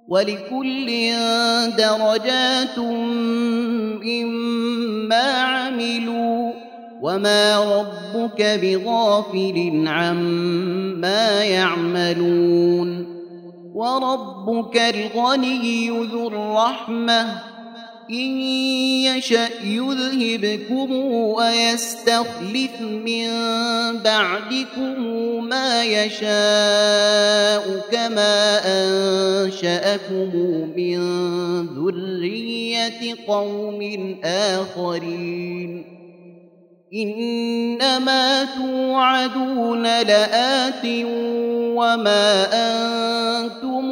ولكل درجات مما عملوا وما ربك بغافل عما يعملون وربك الغني ذو الرحمة إن يشأ يذهبكم ويستخلف من بعدكم ما يشاء كما أنشأكم من ذرية قوم آخرين إنما توعدون لآت وما أنتم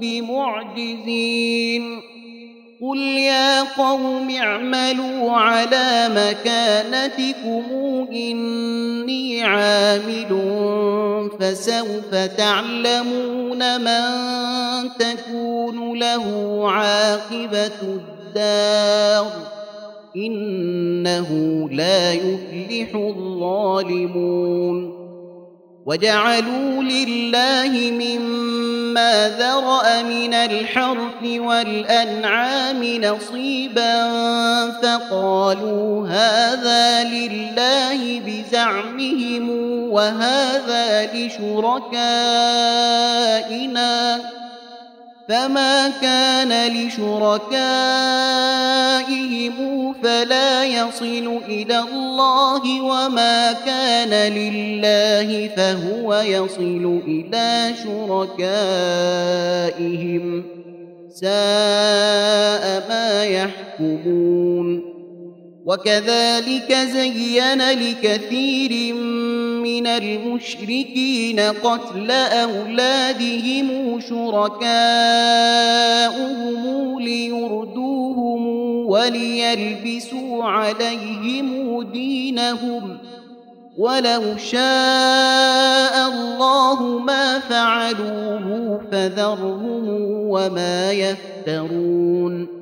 بمعجزين قل يا قوم اعملوا على مكانتكم إني عامل فسوف تعلمون من تكون له عاقبة الدار إنه لا يفلح الظالمون وجعلوا لله مما ذرأ من الحرث والأنعام نصيبا فقالوا هذا لله بزعمهم وهذا لشركائنا فما كان لشركائهم فلا يصل إلى الله وما كان لله فهو يصل إلى شركائهم ساء ما يحكمون وكذلك زين لكثير من المشركين قتل أولادهم شركاؤهم ليردوهم وليلبسوا عليهم دينهم ولو شاء الله ما فعلوه فذرهم وما يفترون